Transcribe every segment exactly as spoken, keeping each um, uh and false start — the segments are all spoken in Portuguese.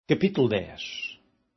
Capítulo dez.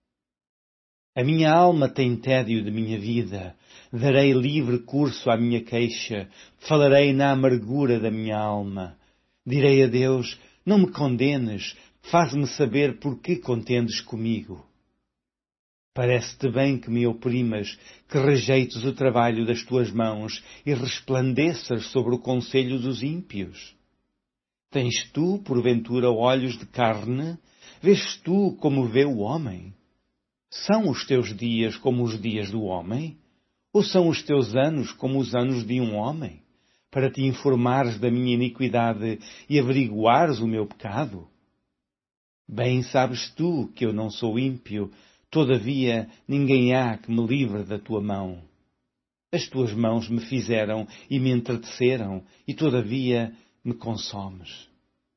A minha alma tem tédio de minha vida, darei livre curso à minha queixa, falarei na amargura da minha alma. Direi a Deus, não me condenes, faz-me saber por que contendes comigo. Parece-te bem que me oprimas, que rejeites o trabalho das tuas mãos e resplandeças sobre o conselho dos ímpios. Tens tu, porventura, olhos de carne? Vês tu como vê o homem? São os teus dias como os dias do homem? Ou são os teus anos como os anos de um homem? Para te informares da minha iniquidade e averiguares o meu pecado? Bem sabes tu que eu não sou ímpio, todavia ninguém há que me livre da tua mão. As tuas mãos me fizeram e me entreteceram, e todavia me consomes.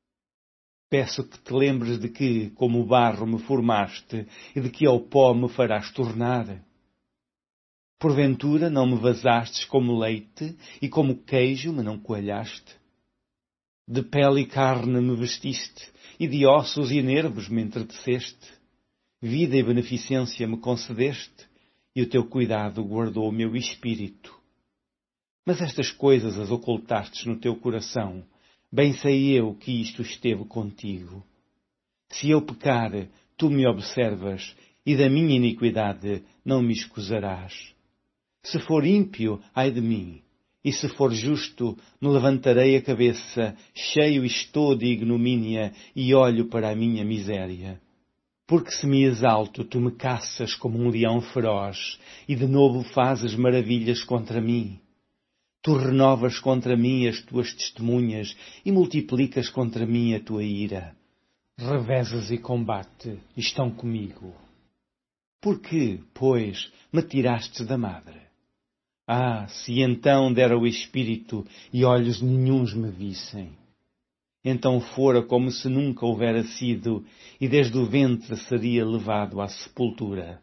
Peço que te lembres de que, como o barro, me formaste, e de que ao pó me farás tornar. Porventura não me vazastes como leite, e como queijo me não coalhaste? De pele e carne me vestiste, e de ossos e nervos me entreteceste. Vida e beneficência me concedeste, e o teu cuidado guardou o meu espírito. Mas estas coisas as ocultastes no teu coração. Bem sei eu que isto esteve contigo. Se eu pecar, tu me observas, e da minha iniquidade não me escusarás. Se for ímpio, ai de mim, e se for justo, me levantarei a cabeça, cheio estou de ignomínia, e olho para a minha miséria. Porque se me exalto, tu me caças como um leão feroz, e de novo fazes maravilhas contra mim. Tu renovas contra mim as tuas testemunhas e multiplicas contra mim a tua ira. Revezas e combate estão comigo. Por que, pois, me tiraste da madre? Ah, se então dera o espírito e olhos nenhuns me vissem. Então fora como se nunca houvera sido, e desde o ventre seria levado à sepultura.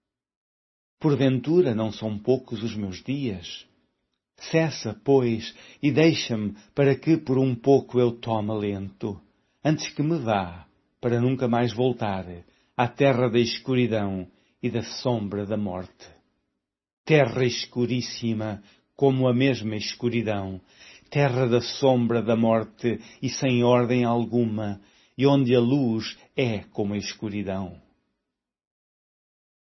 Porventura não são poucos os meus dias? Cessa, pois, e deixa-me, para que por um pouco eu tome alento, antes que me vá, para nunca mais voltar, à terra da escuridão e da sombra da morte. Terra escuríssima, como a mesma escuridão, terra da sombra da morte e sem ordem alguma, e onde a luz é como a escuridão.